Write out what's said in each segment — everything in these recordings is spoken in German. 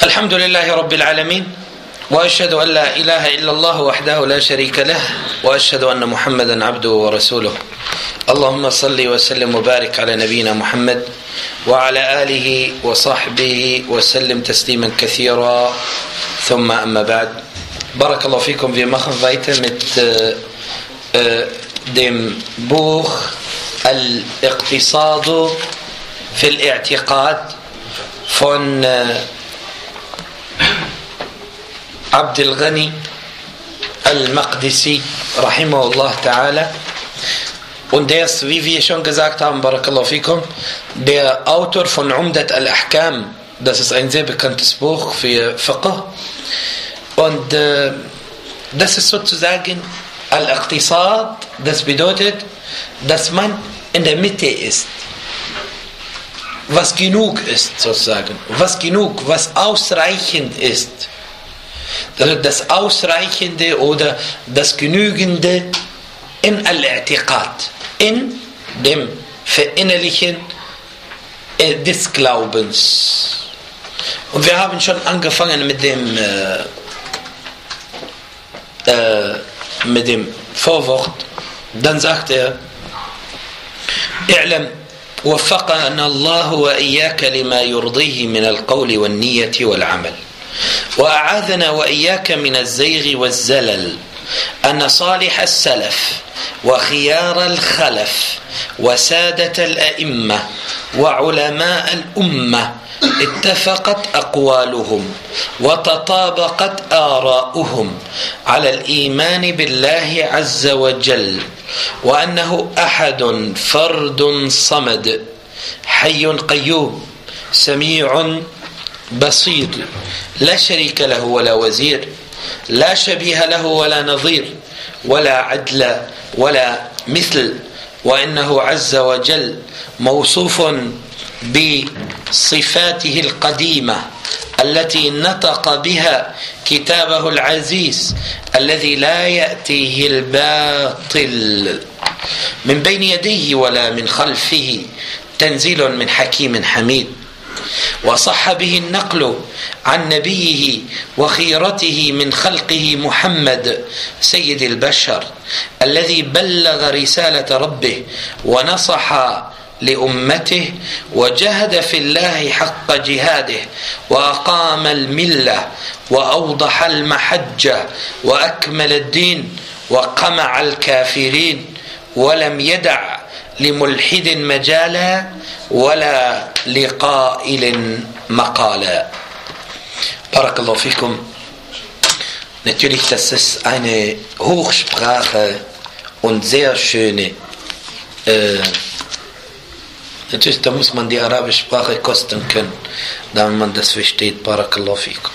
الحمد لله رب العالمين وأشهد أن لا إله إلا الله وحده لا شريك له وأشهد أن محمدا عبده ورسوله اللهم صل وسلم وبارك على نبينا محمد وعلى آله وصحبه وسلم تسليما كثيرا ثم أما بعد بارك الله فيكم. Wir machen weiter mit dem Buch Al-Iqtisad في الاعتقاد von Abdul Ghani Al-Maqdisi rahimahullah ta'ala, und der ist, wie wir schon gesagt haben, barakallahu fikum, der Autor von Umdat al-Ahkam. Das ist ein sehr bekanntes Buch für Fiqh, und das ist sozusagen Al-Iqtisad. Das bedeutet, dass man in der Mitte ist, was genug ist sozusagen, was ausreichend ist. Das Ausreichende oder das Genügende in Al-I'tiqad, in dem Verinnerlichen des Glaubens. Und wir haben schon angefangen mit dem Vorwort. Dann sagt er: اعلم وفقنا الله وإياك لما يرضيه من القول والنية والعمل وأعاذنا وإياك من الزيغ والزلل أن صالح السلف وخيار الخلف وسادة الأئمة وعلماء الأمة اتفقت أقوالهم وتطابقت آراؤهم على الإيمان بالله عز وجل وأنه أحد فرد صمد حي قيوم سميع بصير لا شريك له ولا وزير لا شبيه له ولا نظير ولا عدل ولا مثل وإنه عز وجل موصوف بصفاته القديمة التي نطق بها كتابه العزيز الذي لا يأتيه الباطل من بين يديه ولا من خلفه تنزيل من حكيم حميد وصح به النقل عن نبيه وخيرته من خلقه محمد سيد البشر الذي بلغ رسالة ربه ونصح لأمته وجهد في الله حق جهاده وأقام الملة وأوضح المحجة وأكمل الدين وقمع الكافرين ولم يدع لملحد مجالا ولا لقائل مقالا. Barakallahu fikum. Natürlich, das ist eine Hochsprache und sehr schöne. Natürlich, da muss man die arabische Sprache kosten können, damit man das versteht. Barakallahu fikum.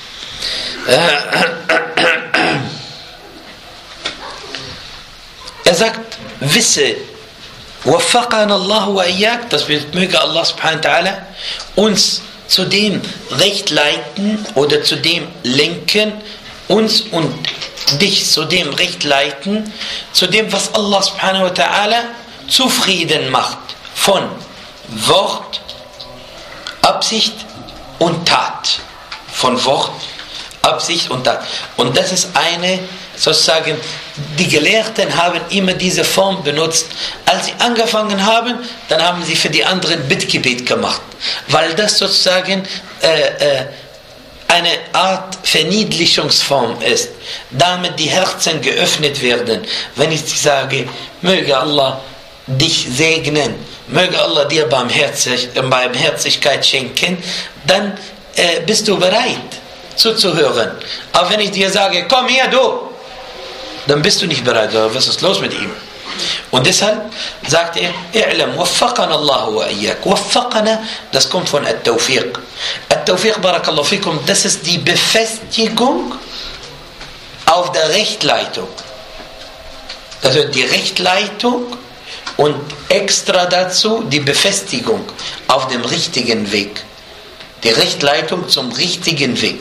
Er sagt, wisse, waffaqana Allah wa iyyak, das möge Allah subhanahu wa ta'ala uns zu dem Recht leiten oder zu dem lenken, uns und dich zu dem Recht leiten, zu dem, was Allah subhanahu wa ta'ala zufrieden macht, von Wort, Absicht und Tat. Von Wort, Absicht und Tat. Und das ist eine, sozusagen, die Gelehrten haben immer diese Form benutzt. Als sie angefangen haben, dann haben sie für die anderen Bittgebet gemacht, weil das sozusagen eine Art Verniedlichungsform ist, damit die Herzen geöffnet werden. Wenn ich sage, möge Allah dich segnen, möge Allah dir Barmherzigkeit schenken, dann bist du bereit zuzuhören. Aber wenn ich dir sage, komm her du, dann bist du nicht bereit. Was ist los mit ihm? Und deshalb sagt er, i'lam waffaqana Allah wa iyyak. Waffaqana, das kommt von At-Tawfiq. At-Tawfiq, barakallahu fikum, das ist die Befestigung auf der Rechtleitung. Das ist die Rechtleitung und extra dazu die Befestigung auf dem richtigen Weg. Die Rechtleitung zum richtigen Weg.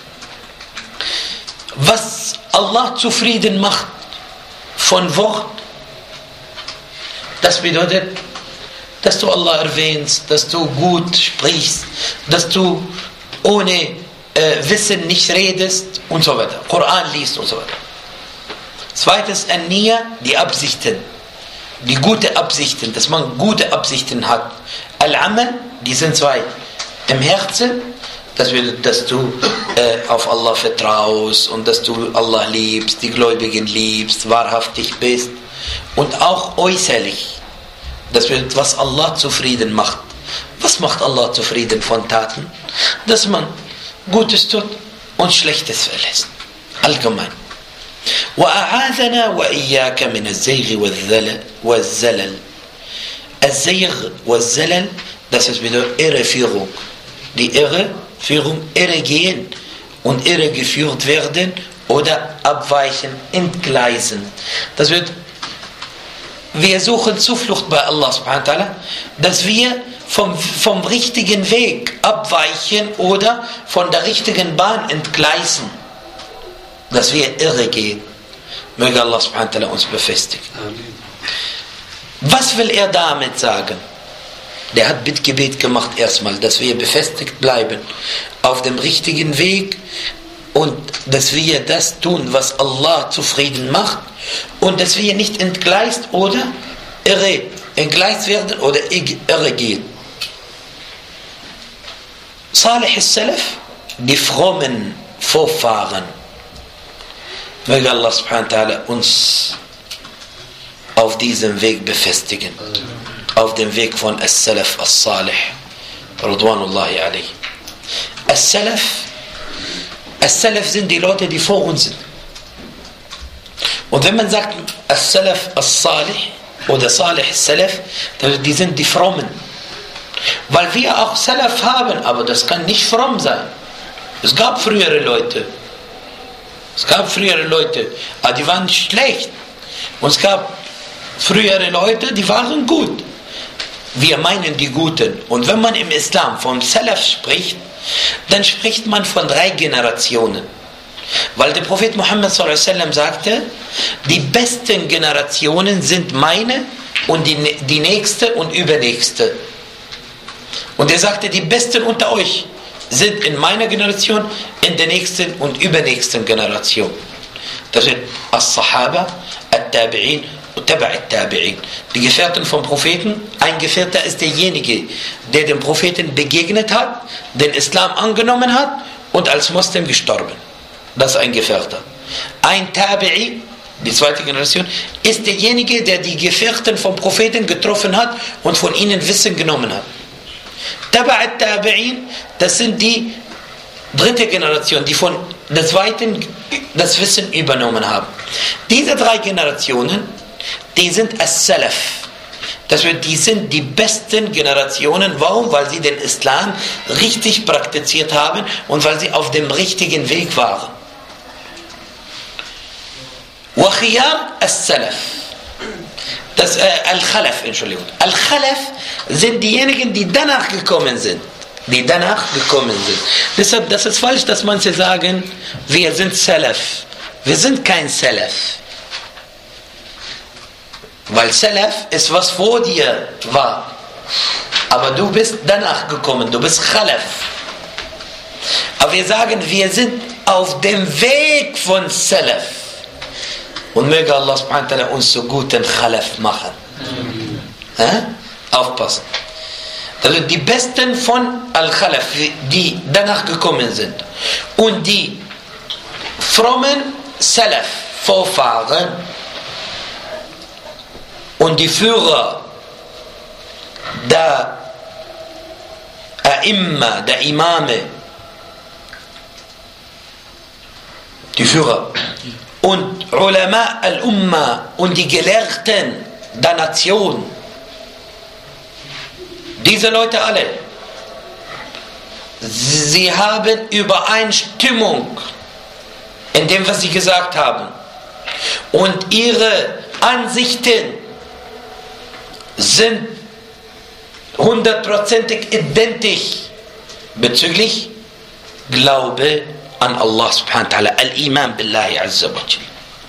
Was Allah zufrieden macht von Wort, das bedeutet, dass du Allah erwähnst, dass du gut sprichst, dass du ohne Wissen nicht redest und so weiter. Koran liest und so weiter. Zweites, An-Niyya, die Absichten. Die gute Absichten, dass man gute Absichten hat. Al-Amal, die sind zwei. Im Herzen, dass du auf Allah vertraust und dass du Allah liebst, die Gläubigen liebst, wahrhaftig bist. Und auch äußerlich, was Allah zufrieden macht. Was macht Allah zufrieden von Taten? Dass man Gutes tut und Schlechtes verlässt. Allgemein. وَأَعَاذَنَا وَإِيَّاكَ مِنَ الزَّيْغِ وَالزَّلَلِ. الزَّيْغ وَالزَّلَلِ, das ist wieder Irreführung. Die Irreführung, irregehen und irregeführt werden oder abweichen, entgleisen. Das wird, wir suchen Zuflucht bei Allah subhanahu wa ta'ala, dass wir vom richtigen Weg abweichen oder von der richtigen Bahn entgleisen. Dass wir irre gehen. Möge Allah subhanahu wa ta'ala uns befestigen. Amen. Was will er damit sagen? Der hat Bittgebet gemacht erstmal, dass wir befestigt bleiben auf dem richtigen Weg und dass wir das tun, was Allah zufrieden macht und dass wir nicht entgleist oder entgleist werden oder irre gehen. Salih al-Salaf, die frommen Vorfahren. Möge Allah subhanahu wa ta'ala uns auf diesem Weg befestigen. Auf dem Weg von As-Salaf As-Salih. Ridwanullahi alayhi. As-Salaf sind die Leute, die vor uns sind. Und wenn man sagt As-Salaf As-Salih oder Salih As-Salaf, die sind die Frommen. Weil wir auch Salaf haben, aber das kann nicht fromm sein. Es gab frühere Leute, aber die waren schlecht. Und es gab frühere Leute, die waren gut. Wir meinen die Guten. Und wenn man im Islam vom Salaf spricht, dann spricht man von 3 Generationen. Weil der Prophet Muhammad sallallahu alaihi wasallam sagte, die besten Generationen sind meine und die nächste und übernächste. Und er sagte, die Besten unter euch sind in meiner Generation, in der nächsten und übernächsten Generation. Das sind As-Sahaba, At-Tabi'in und Tabi'in. Die Gefährten vom Propheten. Ein Gefährter ist derjenige, der dem Propheten begegnet hat, den Islam angenommen hat und als Muslim gestorben. Das ist ein Gefährter. Ein Tabi'i, die zweite Generation, ist derjenige, der die Gefährten vom Propheten getroffen hat und von ihnen Wissen genommen hat. Tabi'in, das sind die dritte Generation, die von der zweiten das Wissen übernommen haben. Diese 3 Generationen, die sind As-Salaf. Die sind die besten Generationen. Warum? Weil sie den Islam richtig praktiziert haben und weil sie auf dem richtigen Weg waren. Wa khiyar As-Salaf. Al-Khalaf, Entschuldigung. Al-Khalaf sind diejenigen, die danach gekommen sind. Deshalb, das ist falsch, dass manche sagen, wir sind Salaf. Wir sind kein Salaf. Weil Salaf ist, was vor dir war. Aber du bist danach gekommen, du bist Khalaf. Aber wir sagen, wir sind auf dem Weg von Salaf. Und möge Allah subhanahu wa ta'ala uns so guten Khalaf machen. Aufpassen. Also die Besten von Al-Khalaf, die danach gekommen sind. Und die frommen Salaf, Vorfahren, und die Führer der A'imma, der Imame, die Führer, und Ulama al-Umma und die Gelehrten der Nation, diese Leute alle, sie haben Übereinstimmung in dem, was sie gesagt haben, und ihre Ansichten sind 100%ig identisch bezüglich Glaube an Allah subhanahu wa ta'ala, Al-Iman billahi azza wa jalla.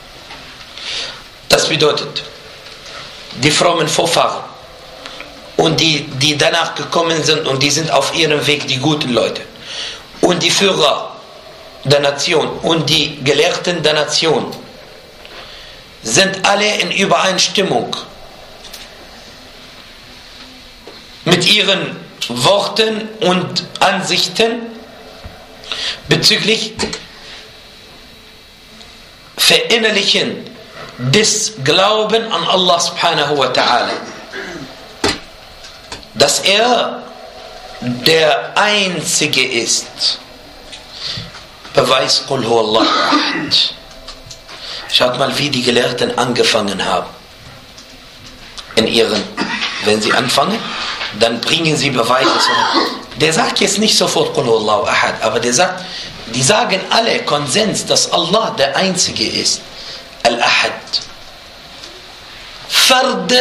Das bedeutet, die frommen Vorfahren und die danach gekommen sind und die sind auf ihrem Weg, die guten Leute. Und die Führer der Nation und die Gelehrten der Nation sind alle in Übereinstimmung mit ihren Worten und Ansichten bezüglich Verinnerlichen des Glaubens an Allah subhanahu wa ta'ala, dass er der Einzige ist. Beweis Qul huwa Allahu ahad. Schaut mal, wie die Gelehrten angefangen haben. Wenn sie anfangen, dann bringen sie Beweise. Der sagt jetzt nicht sofort Qul huwa Allahu ahad, aber die sagen alle Konsens, dass Allah der Einzige ist. Al-Ahad. Fard,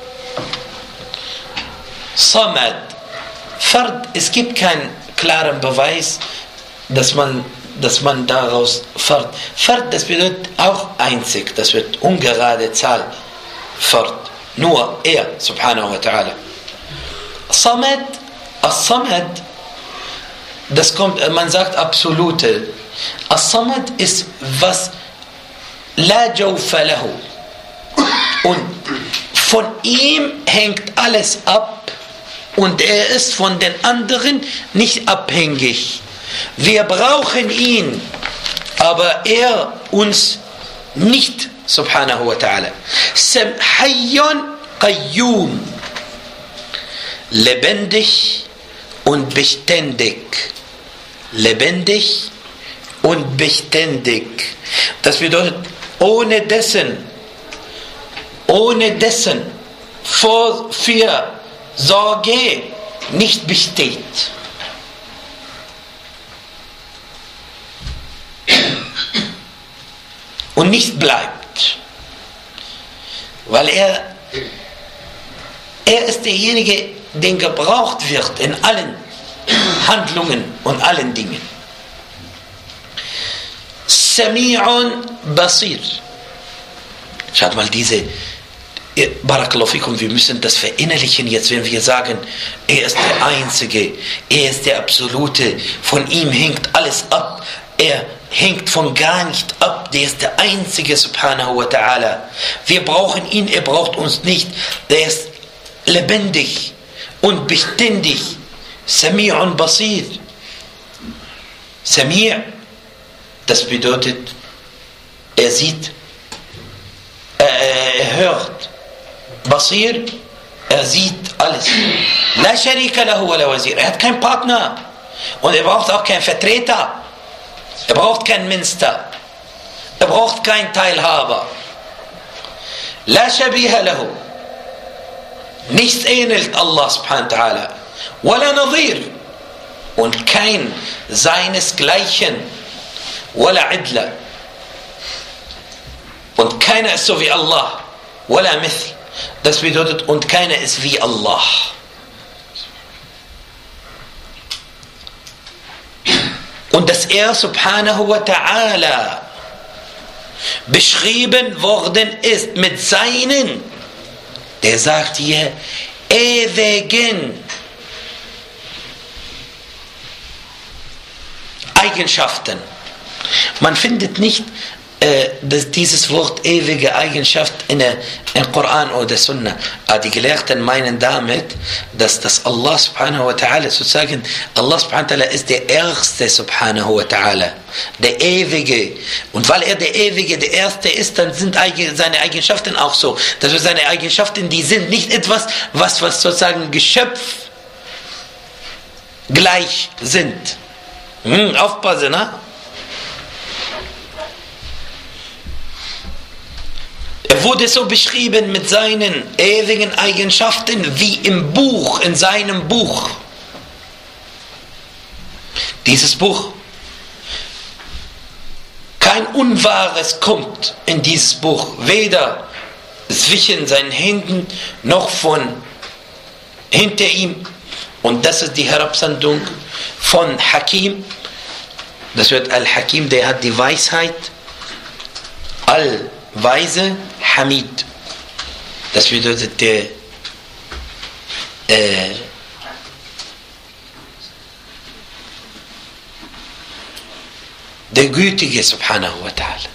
Samad. Fard, es gibt keinen klaren Beweis, dass man daraus Fard. Fard, das bedeutet auch einzig, das wird ungerade Zahl. Fard. Nur er, subhanahu wa ta'ala. Samad, As-Samad, das kommt, man sagt absolute. As-Samad ist was la jawfa lahu. Und von ihm hängt alles ab und er ist von den anderen nicht abhängig. Wir brauchen ihn, aber er uns nicht, subhanahu wa ta'ala. Hayyun Qayyum, lebendig und beständig. Lebendig und beständig. Das bedeutet, ohne dessen Fürsorge nicht besteht. Und nicht bleibt. Weil er ist derjenige, der gebraucht wird in allen Handlungen und allen Dingen. Sami'un Basir. Schaut mal, Barakallahu fikum, wir müssen das verinnerlichen jetzt, wenn wir sagen, er ist der Einzige, er ist der Absolute, von ihm hängt alles ab, er hängt von gar nicht ab, der ist der Einzige, subhanahu wa ta'ala. Wir brauchen ihn, er braucht uns nicht, er ist lebendig und beständig. Sami'un Basir. Sami', das bedeutet, er sieht, er hört. Basir, er sieht alles. La sharika lahu wa la wazir. Er hat keinen Partner und er braucht auch keinen Vertreter. Er braucht keinen Minister. Er braucht keinen Teilhaber. La shabiha lahu. Nichts ähnelt Allah subhanahu wa ta'ala. Wa la nadhir. Und kein seinesgleichen. Wa la idla. Und keiner ist so wie Allah. Wa la mithl. Das bedeutet, und keiner ist wie Allah. Und dass er subhanahu wa ta'ala beschrieben worden ist mit seinen, der sagt hier, ewigen Eigenschaften. Man findet nicht dieses Wort ewige Eigenschaft in Koran oder Sunna. Aber die Gelehrten meinen damit, dass das Allah subhanahu wa ta'ala sozusagen, Allah subhanahu wa ta'ala ist der Erste subhanahu wa ta'ala, der Ewige. Und weil er der Ewige, der Erste ist, dann sind seine Eigenschaften auch so. Das heißt, seine Eigenschaften, die sind nicht etwas, was sozusagen Geschöpf gleich sind. Aufpassen, ne? Er wurde so beschrieben mit seinen ewigen Eigenschaften wie im Buch, in seinem Buch. Dieses Buch, kein Unwahres kommt in dieses Buch, weder zwischen seinen Händen noch von hinter ihm. Und das ist die Herabsandung von Hakim. Das wird Al-Hakim, der hat die Weisheit. Al-Weise, Hamid. Das bedeutet der der Gütige subhanahu wa ta'ala.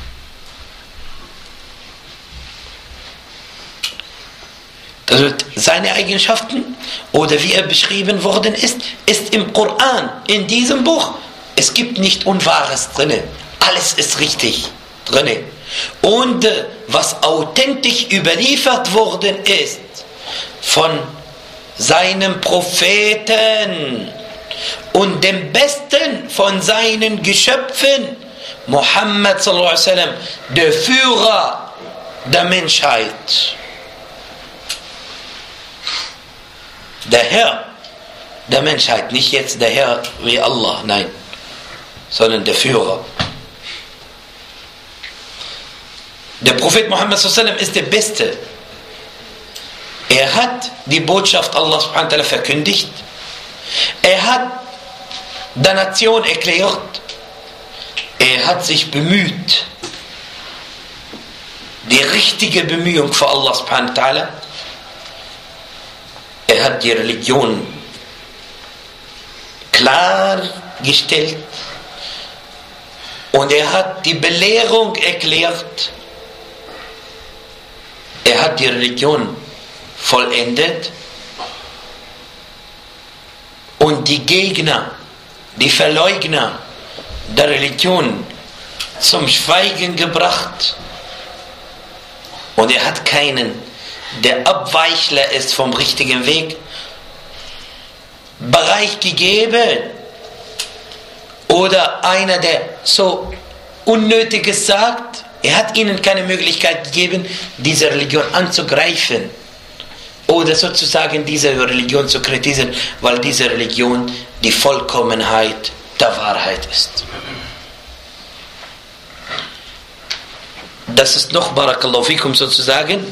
Also seine Eigenschaften oder wie er beschrieben worden ist im Koran, in diesem Buch. Es gibt nicht Unwahres drin. Alles ist richtig drin. Und was authentisch überliefert worden ist von seinem Propheten und dem Besten von seinen Geschöpfen, Muhammad sallallahu alaihi wasallam, der Führer der Menschheit. Der Herr der Menschheit, nicht jetzt der Herr wie Allah, nein, sondern der Führer. Der Prophet Muhammad sallallahu alaihi wasallam ist der Beste. Er hat die Botschaft Allah subhanahu wa ta'ala verkündigt. Er hat der Nation erklärt. Er hat sich bemüht. Die richtige Bemühung für Allah subhanahu wa ta'ala. Er hat die Religion klargestellt und er hat die Belehrung erklärt. Er hat die Religion vollendet und die Gegner, die Verleugner der Religion zum Schweigen gebracht. Und er hat keinen, der Abweichler ist vom richtigen Weg, Bereich gegeben oder einer, der so Unnötiges sagt. Er hat ihnen keine Möglichkeit gegeben, diese Religion anzugreifen oder sozusagen diese Religion zu kritisieren, weil diese Religion die Vollkommenheit der Wahrheit ist. Das ist noch, Barakallahu fikum, sozusagen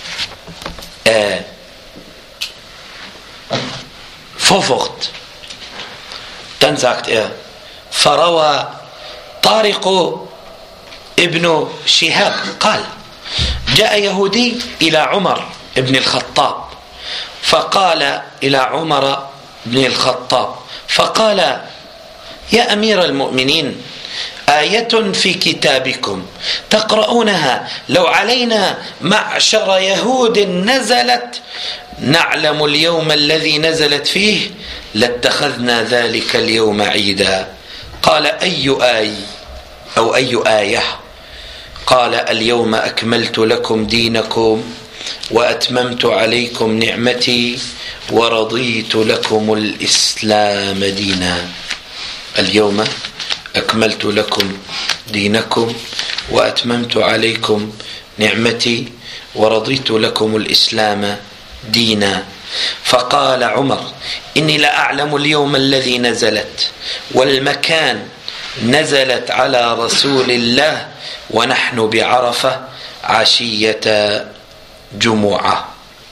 Vorwort. Dann sagt er, فروى طارق ابن شهاب قال جاء يهودي إلى عمر ابن الخطاب فقال إلى عمر بن الخطاب فقال يا أمير المؤمنين آية في كتابكم تقرؤونها لو علينا معشر يهود نزلت نعلم اليوم الذي نزلت فيه لاتخذنا ذلك اليوم عيدا. قال أي آية أو أي آية؟ قال اليوم أكملت لكم دينكم وأتممت عليكم نعمتي ورضيت لكم الإسلام دينا. اليوم أكملت لكم دينكم وأتممت عليكم نعمتي ورضيت لكم الإسلام دينا. فقال عمر إني لأعلم اليوم الذي نزلت والمكان نزلت على رسول الله ونحن بعرفة عشية جمعة.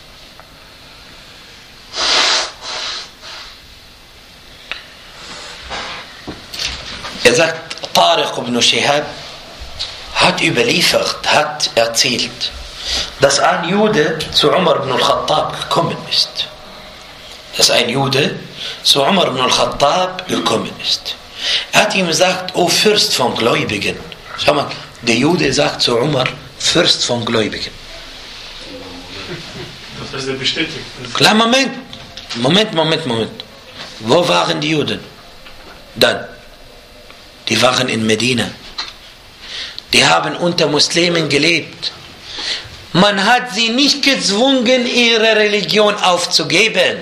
Er sagt, Tariq ibn Shihab hat überliefert, hat erzählt, dass ein Jude zu Umar ibn al-Khattab gekommen ist. Dass ein Jude zu Umar ibn al-Khattab gekommen ist. Er hat ihm gesagt, O Fürst von Gläubigen. Schau mal, der Jude sagt zu Umar, Fürst von Gläubigen. Das heißt, er bestätigt. Klar, Moment. Wo waren die Juden? Dann. Die waren in Medina. Die haben unter Muslimen gelebt. Man hat sie nicht gezwungen, ihre Religion aufzugeben.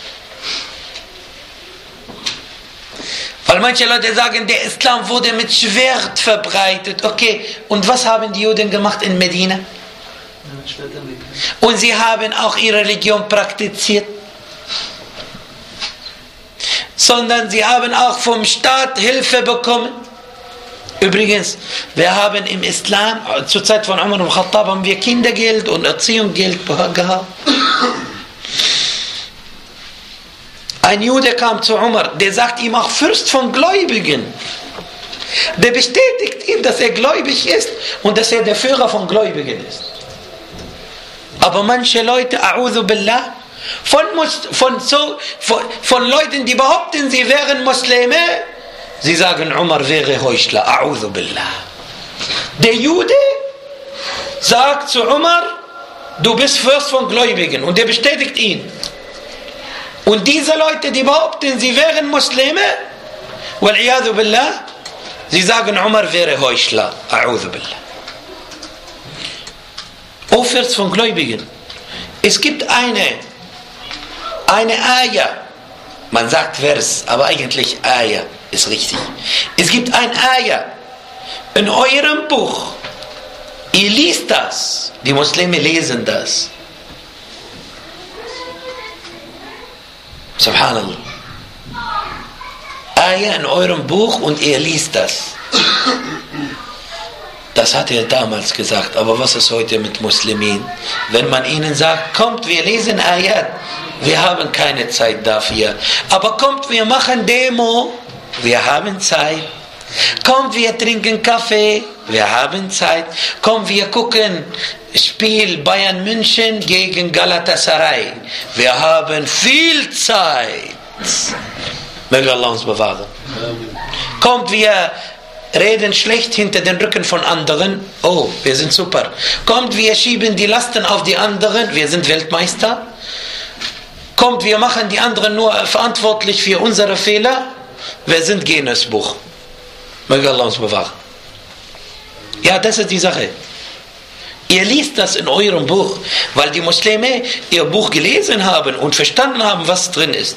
Weil manche Leute sagen, der Islam wurde mit Schwert verbreitet. Okay, und was haben die Juden gemacht in Medina? Und sie haben auch ihre Religion praktiziert. Sondern sie haben auch vom Staat Hilfe bekommen. Übrigens, wir haben im Islam, zur Zeit von Umar al-Khattab, haben wir Kindergeld und Erziehungsgeld gehabt. Ein Jude kam zu Umar, der sagt ihm auch Fürst von Gläubigen. Der bestätigt ihm, dass er gläubig ist und dass er der Führer von Gläubigen ist. Aber manche Leute, a'udhu billah, von Leuten, die behaupten, sie wären Muslime, Sie sagen, Umar wäre Heuchler. A'udhu billah. Der Jude sagt zu Umar, du bist Fürst von Gläubigen, und er bestätigt ihn. Und diese Leute, die behaupten, sie wären Muslime, wal-iyadhu billah, sie sagen, Umar wäre Heuchler. A'udhu billah. O Fürst von Gläubigen, es gibt eine Ayah, man sagt Vers, aber eigentlich Ayah ist richtig. Es gibt ein Ayah in eurem Buch, ihr liest das, die Muslime lesen das. Subhanallah. Ayah in eurem Buch und ihr liest das. Das hat er damals gesagt, aber was ist heute mit Muslimen? Wenn man ihnen sagt, kommt, wir lesen Ayat, wir haben keine Zeit dafür. Aber kommt, wir machen Demo, wir haben Zeit. Kommt, wir trinken Kaffee, wir haben Zeit. Kommt, wir gucken Spiel Bayern München gegen Galatasaray. Wir haben viel Zeit. Möge Allah uns bewahren. Kommt, wir reden schlecht hinter den Rücken von anderen. Oh, wir sind super. Kommt, wir schieben die Lasten auf die anderen. Wir sind Weltmeister. Kommt, wir machen die anderen nur verantwortlich für unsere Fehler. Wir sind Guinness-Buch. Möge Allah uns bewahren. Ja, das ist die Sache. Ihr liest das in eurem Buch, weil die Muslime ihr Buch gelesen haben und verstanden haben, was drin ist.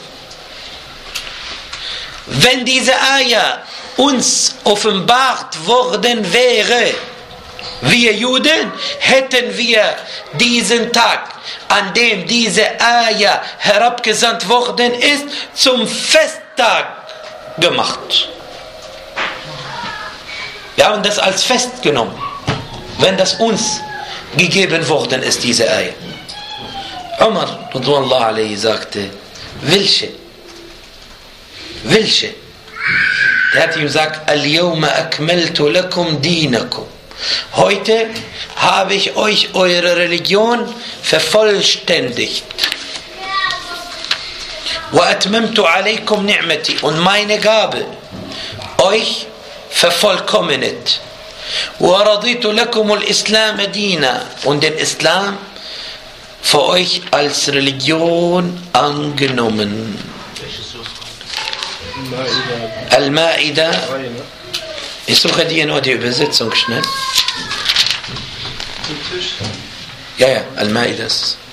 Wenn diese Ayah uns offenbart worden wäre, wir Juden, hätten wir diesen Tag, an dem diese Ayah herabgesandt worden ist, zum Festtag gemacht. Wir haben das als Fest genommen, wenn das uns gegeben worden ist, diese Ayah. Umar radhiyallahu alayhi sagte, welche? Der hat ihm gesagt, Al-Yawma akmaltu lakum dinakum. Heute habe ich euch eure Religion vervollständigt. Wa atmamtu alaykum ni'mati, und meine Gabe euch vervollkommnet. Wa raditu lakum al-Islam dina, und den Islam für euch als Religion angenommen. Al-Ma'idah. Ich suche dir nur die Übersetzung schnell. Ja, Al-Ma'idah.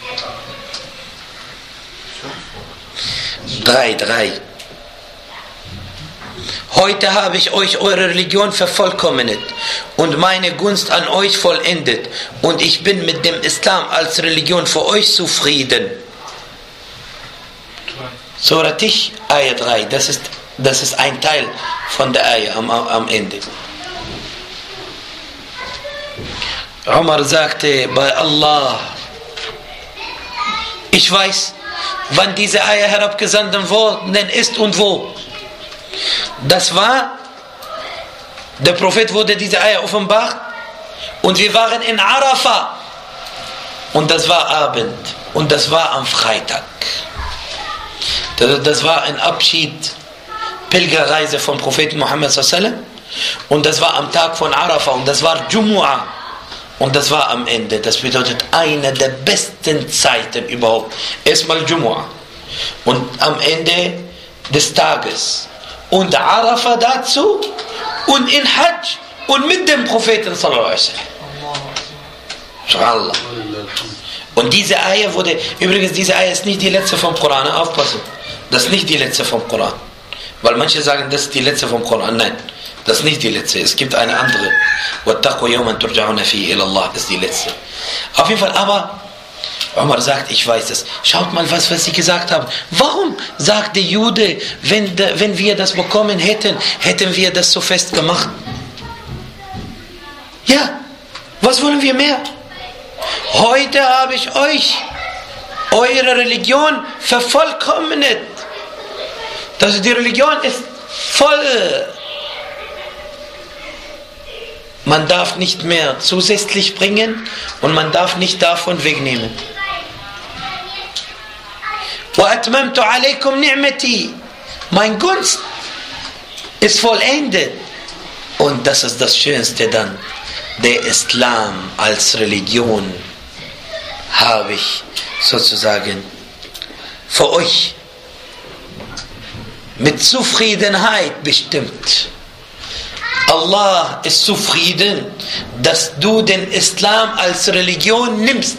3. Heute habe ich euch eure Religion vervollkommnet und meine Gunst an euch vollendet, und ich bin mit dem Islam als Religion für euch zufrieden. Surah Tish, Ayah 3, das ist ein Teil von der Ayah am Ende. Umar sagte, bei Allah, ich weiß, wann diese Ayah herabgesandt worden ist und wo. Das war, der Prophet wurde diese Ayah offenbart, und wir waren in Arafah, und das war Abend, und das war am Freitag. Das war ein Abschied, Pilgerreise vom Propheten Muhammad sallallahu, und das war am Tag von Arafah, und das war Jumu'ah, und das war am Ende. Das bedeutet eine der besten Zeiten überhaupt. Erstmal Jumu'ah und am Ende des Tages und Arafah dazu und in Hajj und mit dem Propheten sallallahu alaihi wasallam. Und diese Ayah wurde, übrigens, diese Ayah ist nicht die letzte vom Koran, aufpassen. Das ist nicht die letzte vom Koran. Weil manche sagen, das ist die letzte vom Koran. Nein, das ist nicht die letzte. Es gibt eine andere. وَاتَّقُوا يَوْمًا تُرْجَعُونَ فِيهِ إِلَى اللَّهِ ist die letzte. Auf jeden Fall, aber Umar sagt, ich weiß es. Schaut mal, was sie gesagt haben. Warum sagt der Jude, wenn wir das bekommen hätten, hätten wir das so fest gemacht? Ja, was wollen wir mehr? Heute habe ich euch eure Religion vervollkommnet. Also die Religion ist voll. Man darf nicht mehr zusätzlich bringen und man darf nicht davon wegnehmen. وَأَتْمَمْتُ عَلَيْكُمْ نِعْمَتِي. Mein Gunst ist vollendet. Und das ist das Schönste dann. Der Islam als Religion habe ich sozusagen für euch mit Zufriedenheit bestimmt. Allah ist zufrieden, dass du den Islam als Religion nimmst.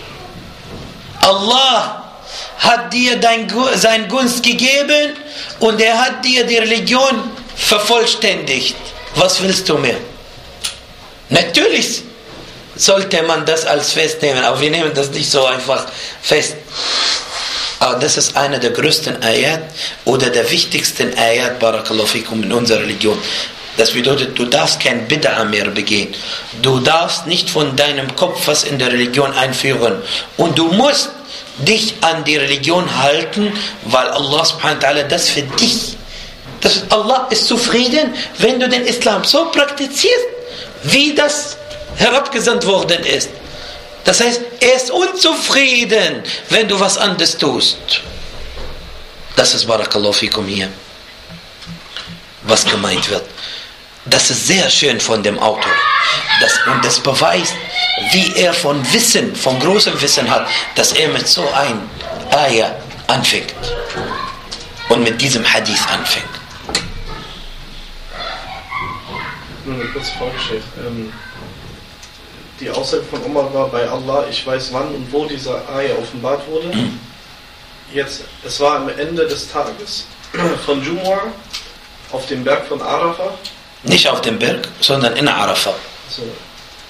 Allah hat dir sein Gunst gegeben und er hat dir die Religion vervollständigt. Was willst du mehr? Natürlich sollte man das als festnehmen, aber wir nehmen das nicht so einfach fest. Aber das ist einer der größten Ayat oder der wichtigsten Ayat, Barakallahu fikum, in unserer Religion. Das bedeutet, du darfst kein Bid'a mehr begehen. Du darfst nicht von deinem Kopf was in der Religion einführen. Und du musst dich an die Religion halten, weil Allah subhanahu wa ta'ala das für dich. Allah ist zufrieden, wenn du den Islam so praktizierst, wie das herabgesandt worden ist. Das heißt, er ist unzufrieden, wenn du was anderes tust. Das ist Barakallahu fikum hier, was gemeint wird. Das ist sehr schön von dem Autor. Und das beweist, wie er von großem Wissen hat, dass er mit so ein Ayah anfängt. Und mit diesem Hadith anfängt. Nur eine kurze Frage, Sheikh. Die Aussage von Umar war bei Allah, ich weiß wann und wo dieser Ayah offenbart wurde. Jetzt, es war am Ende des Tages von Jumu'ah auf dem Berg von Arafah. Nicht auf dem Berg, sondern in Arafah. So,